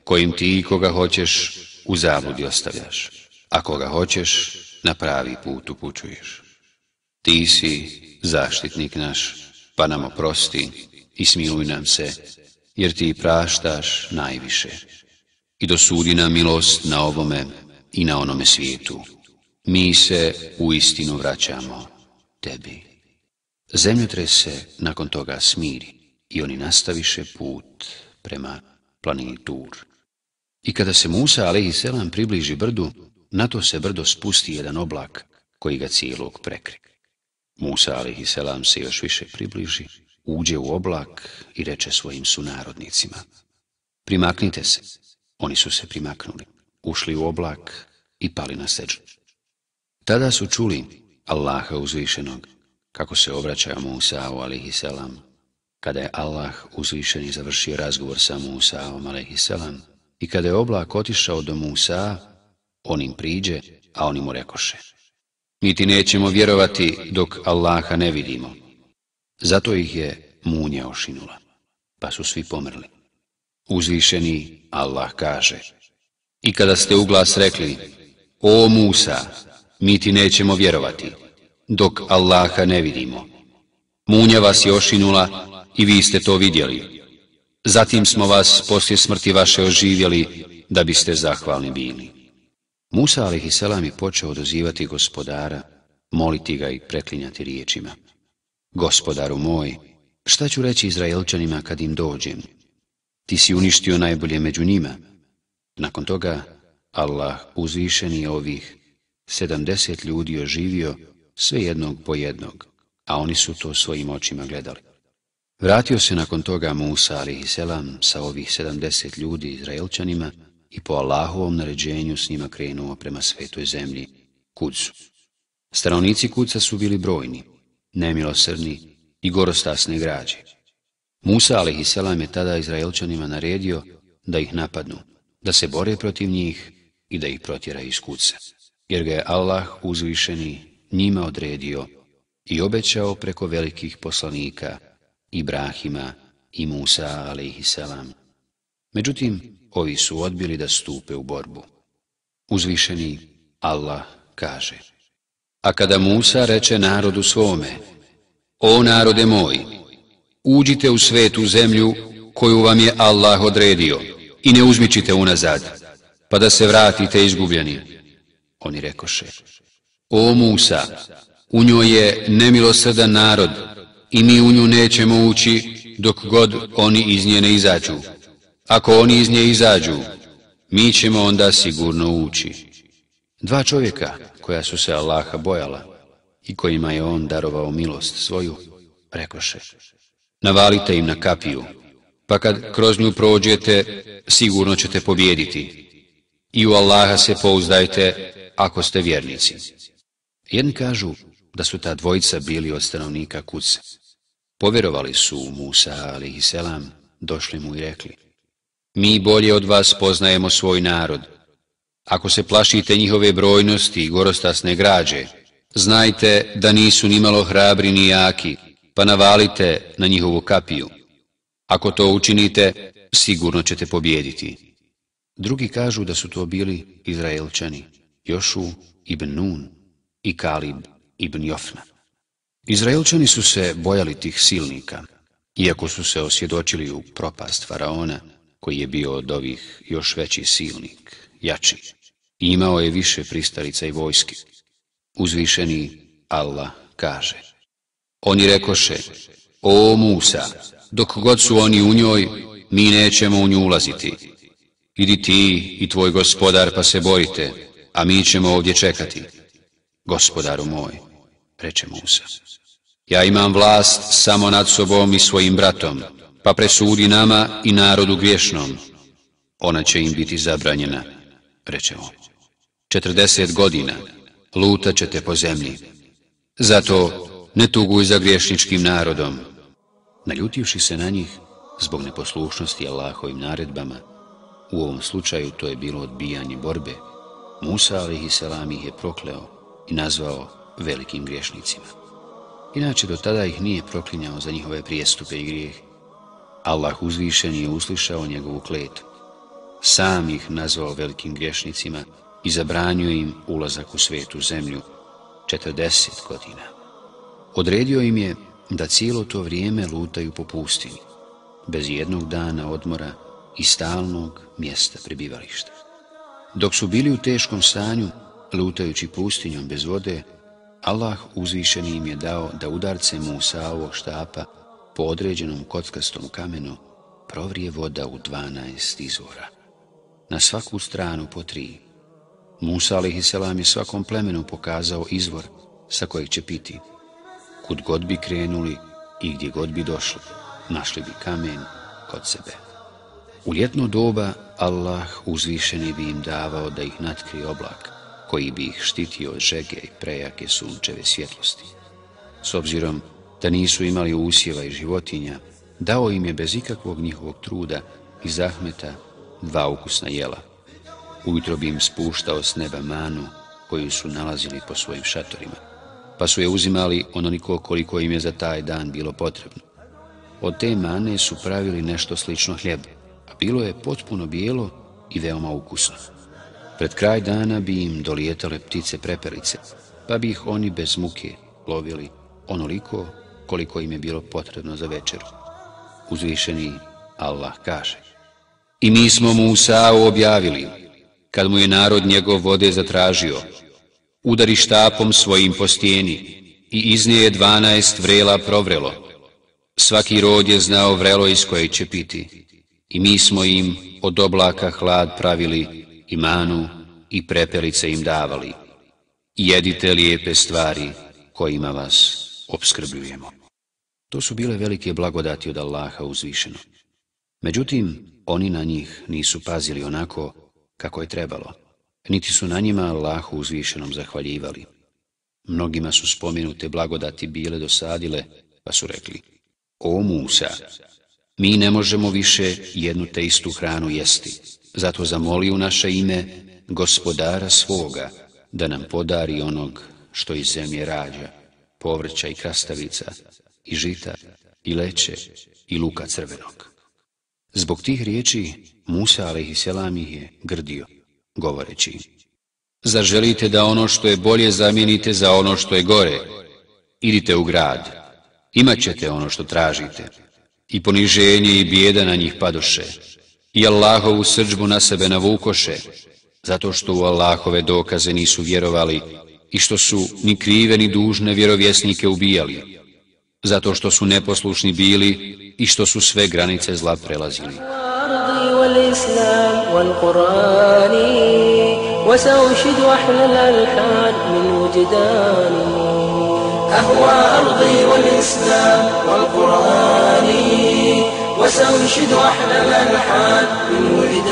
kojim ti koga hoćeš u zabludi ostavljaš, a koga hoćeš na pravi put upućuješ. Ti si zaštitnik naš, pa nam oprosti i smiluj nam se, jer ti praštaš najviše. I dosudi nam milost na ovome i na onome svijetu. Mi se u istinu vraćamo tebi. Zemljotres se nakon toga smiri i oni nastaviše put prema planini Tur. I kada se Musa alejhiselam približi brdu, na to se brdo spusti jedan oblak koji ga cijelog prekri. Musa alejhiselam se još više približi, uđe u oblak i reče svojim sunarodnicima: primaknite se. Oni su se primaknuli, ušli u oblak i pali na seđdu. Tada su čuli Allaha uzvišenog kako se obraća Musa alejhiselam. Kada je Allah uzvišeni završio razgovor sa Musaom alejhiselam i kada je oblak otišao do Musa, on im priđe, a oni mu rekoše: mi ti nećemo vjerovati dok Allaha ne vidimo. Zato ih je munja ošinula, pa su svi pomrli. Uzvišeni Allah kaže: i kada ste u glas rekli: o Musa, mi ti nećemo vjerovati dok Allaha ne vidimo. Munja vas je ošinula i vi ste to vidjeli. Zatim smo vas poslije smrti vaše oživjeli da biste zahvalni bili. Musa alejhiselam je počeo dozivati Gospodara, moliti ga i preklinjati riječima: Gospodaru moj, šta ću reći Izraelčanima kad im dođem? Ti si uništio najbolje među njima. Nakon toga Allah uzvišeni ovih sedamdeset ljudi oživio, sve jednog po jednog, a oni su to svojim očima gledali. Vratio se nakon toga Musa alejhiselam sa ovih sedamdeset ljudi Izraelčanima i po Allahovom naređenju s njima krenuo prema svetoj zemlji, Kudsu. Stanovnici Kudsa su bili brojni, nemilosrdni i gorostasne građe. Musa alejhiselam je tada Izraelčanima naredio da ih napadnu, da se bore protiv njih i da ih protjera iz Kudsa, jer ga je Allah uzvišeni njima odredio i obećao preko velikih poslanika Ibrahima i Musa alejhiselam. Međutim, ovi su odbili da stupe u borbu. Uzvišeni Allah kaže: a kada Musa reče narodu svome: o narode moj, uđite u svetu zemlju koju vam je Allah odredio i ne uzmičite unazad, pa da se vratite izgubljeni. Oni rekoše: o Musa, u njoj je nemilosrdan narod i mi u nju nećemo ući dok god oni iz nje ne izađu. Ako oni iz nje izađu, mi ćemo onda sigurno ući. Dva čovjeka koja su se Allaha bojala i kojima je on darovao milost svoju, rekoše: navalite im na kapiju, pa kad kroz nju prođete, sigurno ćete pobijediti. I u Allaha se pouzdajte ako ste vjernici. Jedni kažu da su ta dvojica bili od stanovnika Kudsa. Povjerovali su u Musa alejhiselam, došli mu i rekli: mi bolje od vas poznajemo svoj narod. Ako se plašite njihove brojnosti i gorostasne građe, znajte da nisu nimalo hrabri ni jaki, pa navalite na njihovu kapiju. Ako to učinite, sigurno ćete pobijediti. Drugi kažu da su to bili Izraelčani, Jošu ibn Nun i Kalib ibn Jofna. Izraelčani su se bojali tih silnika, iako su se osvjedočili u propast faraona, koji je bio od ovih još veći silnik, jači, i imao je više pristalica i vojske. Uzvišeni Allah kaže: oni rekoše: o Musa, dok god su oni u njoj, mi nećemo u nju ulaziti. Idi ti i tvoj gospodar pa se borite, a mi ćemo ovdje čekati. Gospodaru moj, reče Musa, ja imam vlast samo nad sobom i svojim bratom, pa presudi nama i narodu griješnom. Ona će im biti zabranjena, reče on. Četrdeset godina lutat ćete po zemlji. Zato ne tuguj za griješničkim narodom. Naljutivši se na njih zbog neposlušnosti Allahovim naredbama, u ovom slučaju to je bilo odbijanje borbe, Musa alejhiselam ih je prokleo i nazvao velikim griješnicima. Inače, do tada ih nije proklinjao za njihove prijestupe i grijeh. Allah uzvišen je uslišao njegovu kletvu. sam ih nazvao velikim griješnicima i zabranio im ulazak u svetu zemlju četrdeset godina. Odredio im je da cijelo to vrijeme lutaju po pustinji, bez jednog dana odmora i stalnog mjesta prebivališta. Dok su bili u teškom stanju, lutajući pustinjom bez vode, Allah uzvišeni im je dao da udarce Musaovog štapa po određenom kockastom kamenu provrije voda u dvanaest izvora. Na svaku stranu po tri. Musa alejhiselam je svakom plemenu pokazao izvor sa kojeg će piti. Kud god bi krenuli i gdje god bi došli, našli bi kamen kod sebe. U ljetno doba Allah uzvišeni bi im davao da ih natkrije oblak, koji bi ih štitio od žege i prejake sunčeve svjetlosti. S obzirom da nisu imali usjeva i životinja, dao im je bez ikakvog njihovog truda i zahmeta dva ukusna jela. Ujutro bi im spuštao s neba manu koju su nalazili po svojim šatorima, pa su je uzimali onoliko koliko im je za taj dan bilo potrebno. Od te mane su pravili nešto slično hljebu, a bilo je potpuno bijelo i veoma ukusno. Pred kraj dana bi im dolijetale ptice prepelice, pa bi ih oni bez muke lovili onoliko koliko im je bilo potrebno za večeru. Uzvišeni Allah kaže: I mi smo Musau objavili, kad mu je narod njegov vode zatražio, udari štapom svojim po stijeni i iz nje je dvanaest vrela provrelo. Svaki rod je znao vrelo iz kojeg će piti. I mi smo im od oblaka hlad pravili i manu i prepelice im davali. Jedite lijepe stvari kojima vas opskrbljujemo. To su bile velike blagodati od Allaha uzvišenog. Međutim, oni na njih nisu pazili onako kako je trebalo, niti su na njima Allahu uzvišenom zahvaljivali. Mnogima su spomenute blagodati bile dosadile, pa su rekli: O Musa, mi ne možemo više jednu te istu hranu jesti, zato zamoli u naše ime gospodara svoga da nam podari onog što iz zemlje rađa, povrća i krastavica, i žita, i leće, i luka crvenog. Zbog tih riječi Musa alejhiselam ih je grdio, govoreći: Zar želite da ono što je bolje zamijenite za ono što je gore? Idite u grad, imat ćete ono što tražite. I poniženje i bijeda na njih padoše, i Allahovu srdžbu na sebe navukoše, zato što u Allahove dokaze nisu vjerovali i što su ni krive ni dužne vjerovjesnike ubijali, zato što su neposlušni bili i što su sve granice zla prelazili. أهوى أرضي والإسلام والقرآن وسأنشد أحلى الألحان من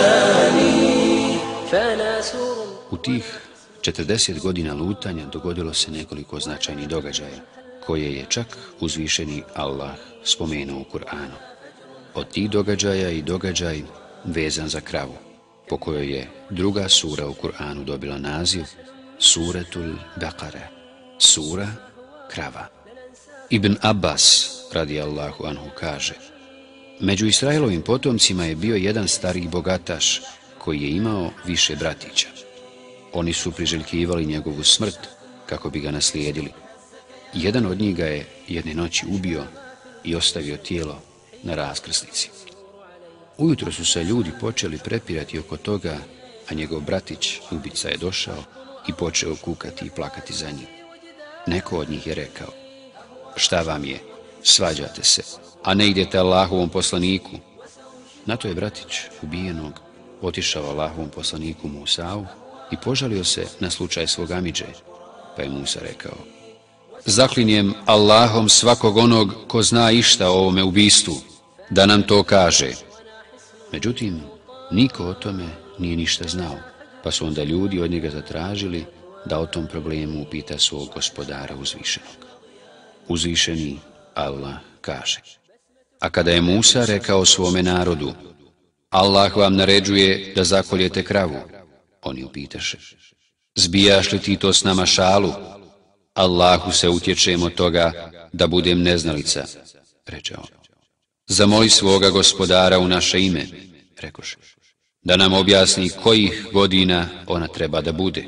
وجداني فأنا سور. U tih četrdeset godina lutanja dogodilo se nekoliko značajnih događaja, koje je čak uzvišeni Allah spomenuo u Kur'anu. Od tih događaja i događaj vezan za kravu, po kojoj je druga sura u Kur'anu dobila naziv Suretul Baqara, sura krava. Ibn Abbas radijallahu anhu kaže: Među Israilovim potomcima je bio jedan stariji bogataš koji je imao više bratića. Oni su priželjkivali njegovu smrt kako bi ga naslijedili. Jedan od njih ga je jedne noći ubio i ostavio tijelo na raskrsnici. Ujutro su se ljudi počeli prepirati oko toga, a njegov bratić, ubica, je došao i počeo kukati i plakati za njim. Neko od njih je rekao: Šta vam je, svađate se, a ne idete Allahovom poslaniku. Na to je bratić ubijenog otišao Allahovom poslaniku Musau i požalio se na slučaj svog amidže, pa je Musa rekao: Zaklinjem Allahom svakog onog ko zna išta o ovome ubistvu, da nam to kaže. Međutim, niko o tome nije ništa znao, pa su onda ljudi od njega zatražili da o tom problemu upita svog gospodara uzvišenog. Uzvišeni Allah kaže: A kada je Musa rekao svome narodu: Allah vam naređuje da zakoljete kravu, oni upitaše: Zbijaš li ti to s nama šalu? Allahu se utječem od toga da budem neznalica, reče on. Zamoli svoga gospodara u naše ime, rekoše. da nam objasni kojih godina ona treba da bude.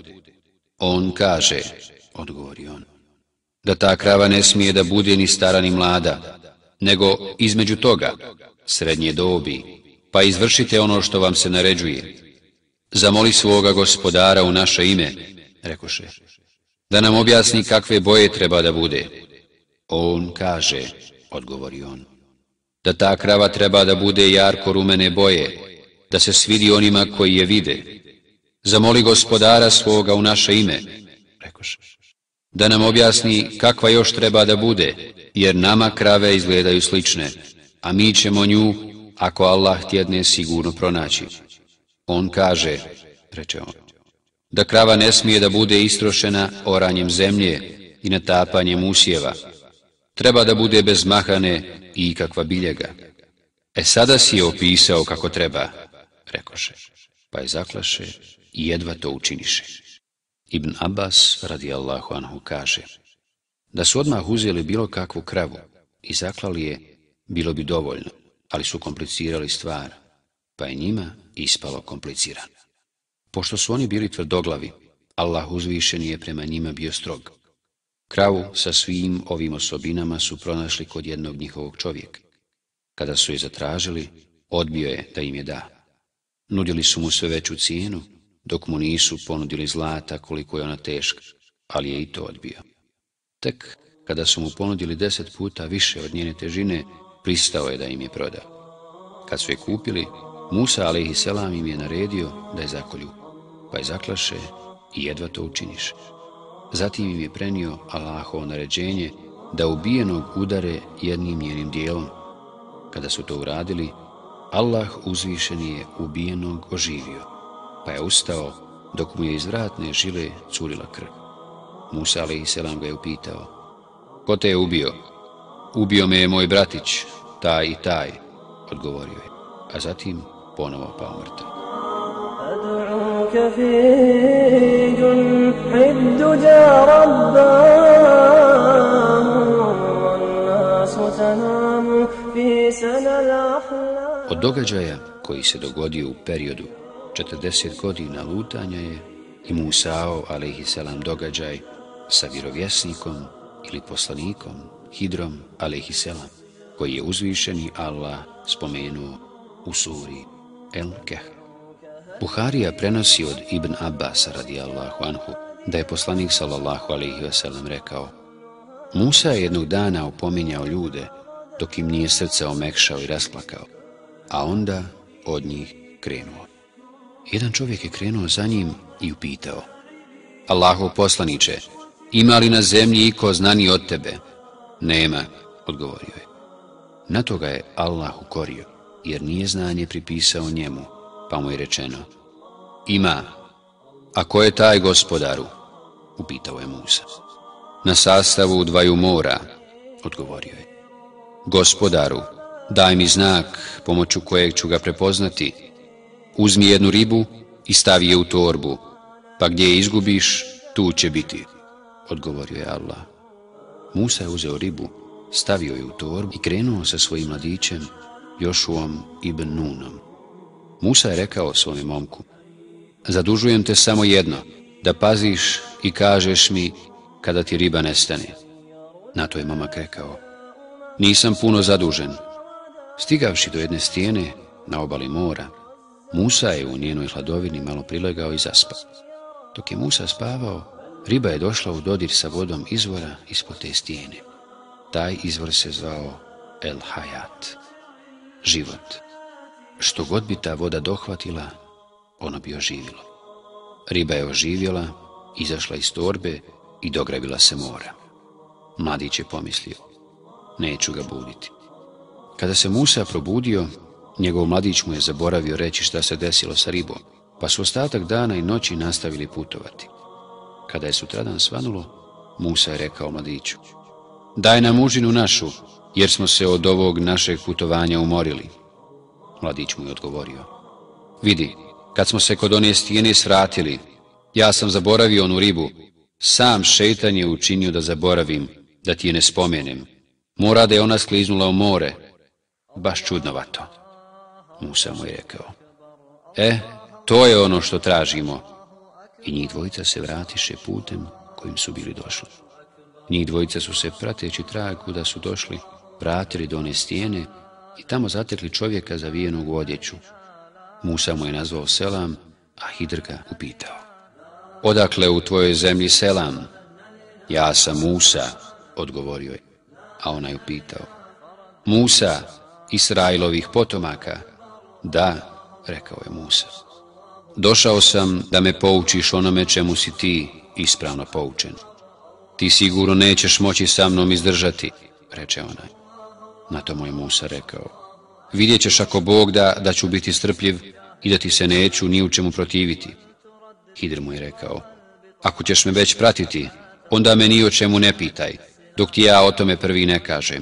On kaže, odgovori on, da ta krava ne smije da bude ni stara ni mlada, nego između toga, srednje dobi, pa izvršite ono što vam se naređuje. Zamoli svoga gospodara u naše ime, rekoše, da nam objasni kakve boje treba da bude. On kaže, odgovori on, da ta krava treba da bude jarko rumene boje, da se svidi onima koji je vide. Zamoli gospodara svoga u naše ime, rekoše, da nam objasni kakva još treba da bude, jer nama krave izgledaju slične, a mi ćemo nju, ako Allah htjedne, sigurno pronaći. On kaže, reče on, da krava ne smije da bude istrošena oranjem zemlje i natapanjem usjeva. Treba da bude bez mahane i ikakva biljega. E sada si je opisao kako treba, rekoše, pa je zaklaše i jedva to učiniše. Ibn Abbas, radijallahu anhu, kaže, da su odmah uzeli bilo kakvu kravu i zaklali je, bilo bi dovoljno, ali su komplicirali stvar, pa je njima ispalo komplicirano. Pošto su oni bili tvrdoglavi, Allah uzvišeni je prema njima bio strog. Kravu sa svim ovim osobinama su pronašli kod jednog njihovog čovjeka. Kada su je zatražili, odbio je da im je da. Nudili su mu sve veću cijenu, dok mu nisu ponudili zlata koliko je ona teška, ali je i to odbio. Tek kada su mu ponudili deset puta više od njene težine, pristao je da im je proda. Kad su je kupili, Musa alejhiselam im je naredio da je zakolju, pa je zaklaše i jedva to učiniše. Zatim im je prenio Allahovo naređenje da ubijenog udare jednim njenim dijelom. Kada su to uradili, Allah uzvišeni je ubijenog oživio, pa je ustao dok mu je iz vratne žile curila krv. Musa alejhiselam ga je upitao, ko te je ubio? Ubio me je moj bratić, taj i taj, odgovorio je, a zatim ponovo pao mrtav. أدعوك في جنح الدجى رباه والناس تنام في سنى الأحلام. Od događaja koji se dogodio u periodu četrdeset godina lutanja je i Musao alejhiselam događaj sa vjerovjesnikom ili poslanikom Hidrom alejhiselam, koji je uzvišeni Allah spomenuo u suri El-Kehr. Buharija prenosi od Ibn Abbasa radijallahu anhu da je poslanik sallallahu alejhi ve sellem rekao: Musa je jednog dana opominjao ljude dok im nije srce omekšao i rasplakao, a onda od njih krenuo. Jedan čovjek je krenuo za njim i upitao: Allahov poslaniče, ima li na zemlji iko znani od tebe? Nema, odgovorio je. Na to ga je Allah ukorio, jer nije znanje pripisao njemu, pa mu je rečeno: Ima. A ko je taj gospodaru? Upitao je Musa. Na sastavu dvaju mora, odgovorio je. Gospodaru, daj mi znak pomoću kojeg ću ga prepoznati. Uzmi jednu ribu i stavi je u torbu, pa gdje je izgubiš, tu će biti, odgovorio je Allah. Musa je uzeo ribu, stavio je u torbu i krenuo sa svojim mladićem Jošuom ibn Nunom. Musa je rekao svome momku: Zadužujem te samo jedno, da paziš i kažeš mi kada ti riba nestane. Na to je momak rekao: Nisam puno zadužen. Stigavši do jedne stijene na obali mora, Musa je u njenoj hladovini malo prilegao i zaspao. Dok je Musa spavao, riba je došla u dodir sa vodom izvora ispod te stijene. Taj izvor se zvao El Hayat, život. Što god bi ta voda dohvatila, ono bi oživilo. Riba je oživjela, izašla iz torbe i dogravila se mora. Mladić je pomislio: neću ga buditi. Kada se Musa probudio, njegov mladić mu je zaboravio reći šta se desilo sa ribom, pa su ostatak dana i noći nastavili putovati. Kada je sutradan svanulo, Musa je rekao mladiću: Daj nam užinu našu, jer smo se od ovog našeg putovanja umorili. Mladić mu je odgovorio: Vidi, kad smo se kod one stijene svratili, ja sam zaboravio onu ribu. Sam šeitan je učinio da zaboravim, da ti je ne spomenem. Mora da je ona skliznula u more. Baš čudnovato. Musa mu je rekao: E, to je ono što tražimo. I njih dvojica se vratiše putem kojim su bili došli. Njih dvojica su se, prateći trag kuda su došli, vratili do one stijene i tamo zatekli čovjeka zavijenog u odjeću. Musa mu je nazvao selam, a Hidr ga upitao: odakle u tvojoj zemlji selam? Ja sam Musa, odgovorio je, a onaj upitao: Musa, Israilovih potomaka? Da, rekao je Musa. Došao sam da me poučiš onome čemu si ti ispravno poučen. Ti sigurno nećeš moći sa mnom izdržati, reče onaj. Na to mu je Musa rekao: vidjet ćeš ako Bog da, da ću biti strpljiv i da ti se neću ni u čemu protiviti. Hidr mu je rekao: ako ćeš me već pratiti, onda me ni o čemu ne pitaj, dok ti ja o tome prvi ne kažem.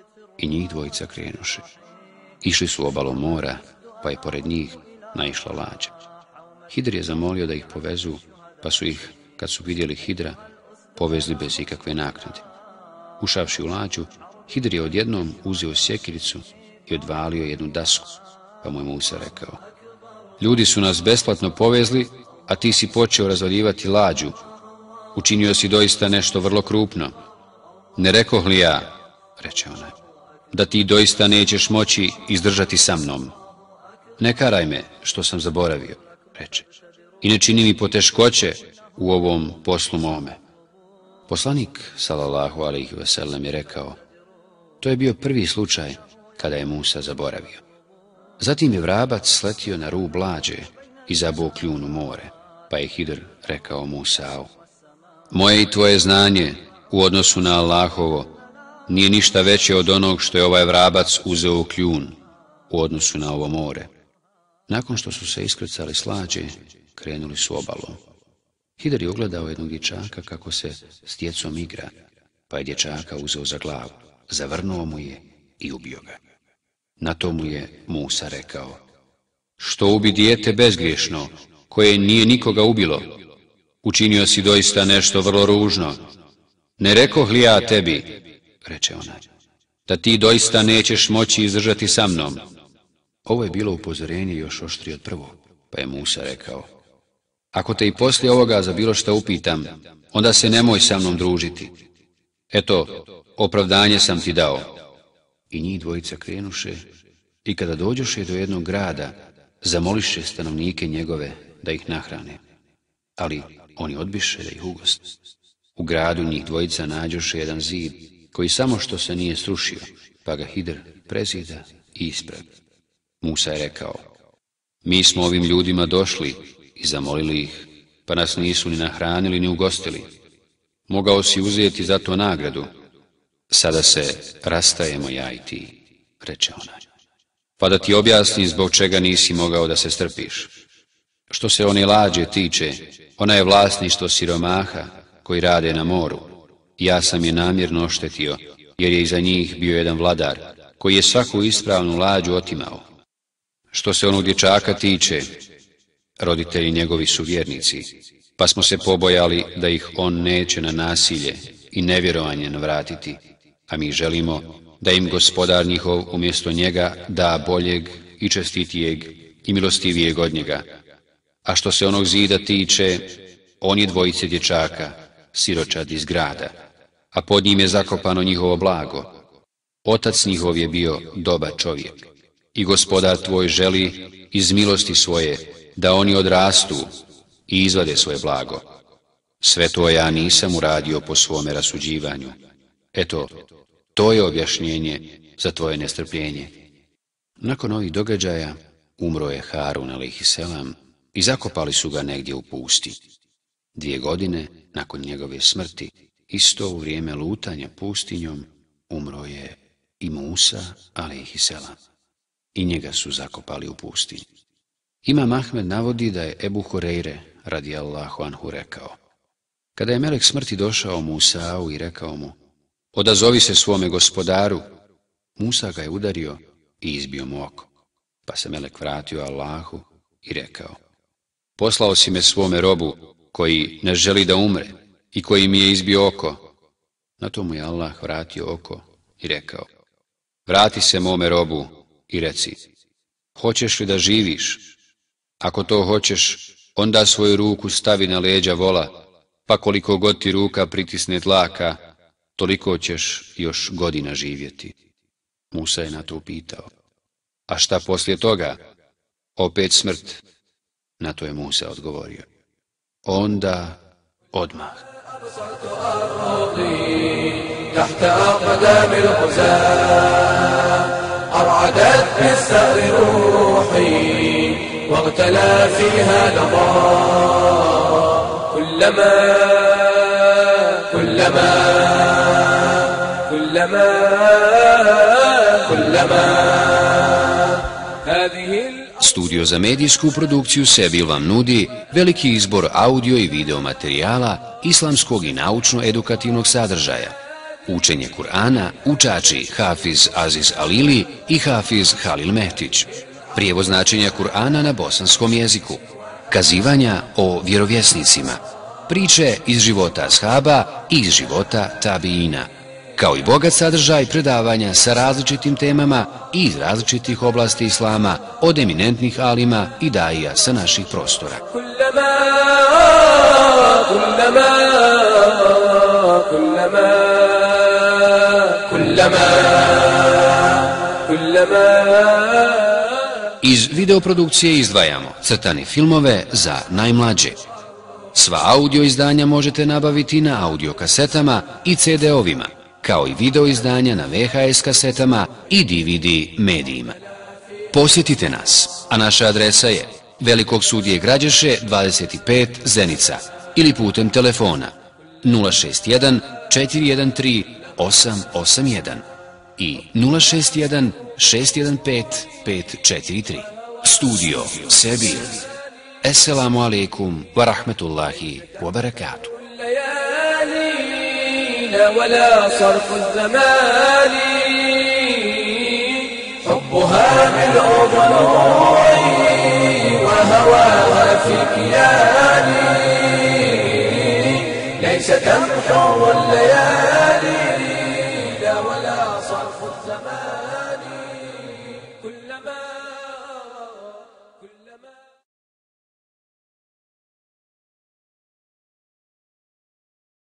I njih dvojica krenuše. Išli su obalom mora, pa je pored njih naišla lađa. Hidr je zamolio da ih povezu, pa su ih, kad su vidjeli Hidra, povezli bez ikakve naknade. Ušavši u lađu, Hidr je odjednom uzeo sjekiricu i odvalio jednu dasku, pa mu je Musa rekao: ljudi su nas besplatno povezli, a ti si počeo razvaljivati lađu. Učinio si doista nešto vrlo krupno. Ne rekoh li ja, reče onaj, da ti doista nećeš moći izdržati sa mnom? Ne karaj me što sam zaboravio, reče, i ne čini mi poteškoće u ovom poslu mome. Poslanik, sallallahu alejhi ve sellem, je rekao: to je bio prvi slučaj kada je Musa zaboravio. Zatim je vrabac sletio na rub lađe i zabuo kljun u more, pa je Hidr rekao Musau: moje i tvoje znanje u odnosu na Allahovo nije ništa veće od onog što je ovaj vrabac uzeo u kljun u odnosu na ovo more. Nakon što su se iskrcali s lađe, krenuli su obalom. Hidr je ugledao jednog dječaka kako se s djecom igra, pa je dječaka uzeo za glavu, zavrnuo mu je i ubio ga. Na to mu je Musa rekao: što ubi dijete bezgriješno, koje nije nikoga ubilo? Učinio si doista nešto vrlo ružno. Ne rekoh li ja tebi, reče onaj, da ti doista nećeš moći izdržati sa mnom? Ovo je bilo upozorenje još oštrije od prvog, pa je Musa rekao: ako te i poslije ovoga za bilo što upitam, onda se nemoj sa mnom družiti. Eto, opravdanje sam ti dao. I njih dvojica krenuše, i kada dođoše do jednog grada, zamoliše stanovnike njegove da ih nahrane. Ali oni odbiše da ih ugoste. U gradu njih dvojica nađoše jedan zid, koji samo što se nije srušio, pa ga Hidr prezida i ispravi. Musa je rekao: mi smo ovim ljudima došli i zamolili ih, pa nas nisu ni nahranili ni ugostili. Mogao si uzeti za to nagradu. Sada se rastajemo ja i ti, reče onaj, pa da ti objasnim zbog čega nisi mogao da se strpiš. Što se one lađe tiče, ona je vlasništvo siromaha koji rade na moru. Ja sam je namjerno oštetio, jer je iza njih bio jedan vladar, koji je svaku ispravnu lađu otimao. Što se onog dječaka tiče, roditelji njegovi su vjernici, pa smo se pobojali da ih on neće na nasilje i nevjerovanje navratiti, a mi želimo da im gospodar njihov umjesto njega da boljeg i čestitijeg i milostivijeg od njega. A što se onog zida tiče, on je dvojice dječaka, siročad iz grada, a pod njim je zakopano njihovo blago. Otac njihov je bio dobar čovjek i gospodar tvoj želi iz milosti svoje da oni odrastu i izvade svoje blago. Sve to ja nisam uradio po svome rasuđivanju. Eto, to je objašnjenje za tvoje nestrpljenje. Nakon ovih događaja umro je Harun alejhiselam i zakopali su ga negdje u pusti. Dvije godine nakon njegove smrti, isto u vrijeme lutanja pustinjom, umro je i Musa alejhiselam. I njega su zakopali u pustinji. Imam Ahmed navodi da je Ebu Hureyre radijallahu anhu rekao: kada je melek smrti došao Musau i rekao mu: odazovi se svome gospodaru, Musa ga je udario i izbio mu oko. Pa se melek vratio Allahu i rekao: poslao si me svome robu koji ne želi da umre i koji mi je izbio oko. Na to mu je Allah vratio oko i rekao: vrati se mome robu i reci: hoćeš li da živiš? Ako to hoćeš, onda svoju ruku stavi na leđa vola, pa koliko god ti ruka pritisne tlaka, toliko ćeš još godina živjeti. Musa je na to upitao. A šta poslije toga? Opet smrt. Na to je Musa odgovorio. Onda odmah. تحت أقدام الغزاة أرعدت بالثأر روحي واغتلى فيها لظى كلما كلما كلما كلما هذه Studio za medijsku produkciju Sebil vam nudi veliki izbor audio i video materijala islamskog i naučno-edukativnog sadržaja. Učenje Kur'ana, učači Hafiz Aziz Alili i Hafiz Halil Mehtić. Prijevoz značenja Kur'ana na bosanskom jeziku. Kazivanja o vjerovjesnicima. Priče iz života ashaba i iz života tabiina. Kao i bogat sadržaj predavanja sa različitim temama i iz različitih oblasti islama od eminentnih alima i daija sa naših prostora. كلما كلما كلما كلما كلما Iz videoprodukcije izdvajamo crtane filmove za najmlađe. Sva audio izdanja možete nabaviti na audio kasetama i ce de ovima, kao i video izdanja na ve ha es kasetama i de ve de medijima. Posjetite nas, a naša adresa je Velikog sudije Građeše dvadeset pet Zenica ili putem telefona nula šest jedan četiri jedan tri osam osam jedan i nula šest jedan šest jedan pet pet četiri tri. Studio Sebil. Esselamu alaikum wa rahmetullahi wa barakatuh. ولا صرف الزمان حبها ملء ضلوعي وهواها في كياني ليس تمحو الليالي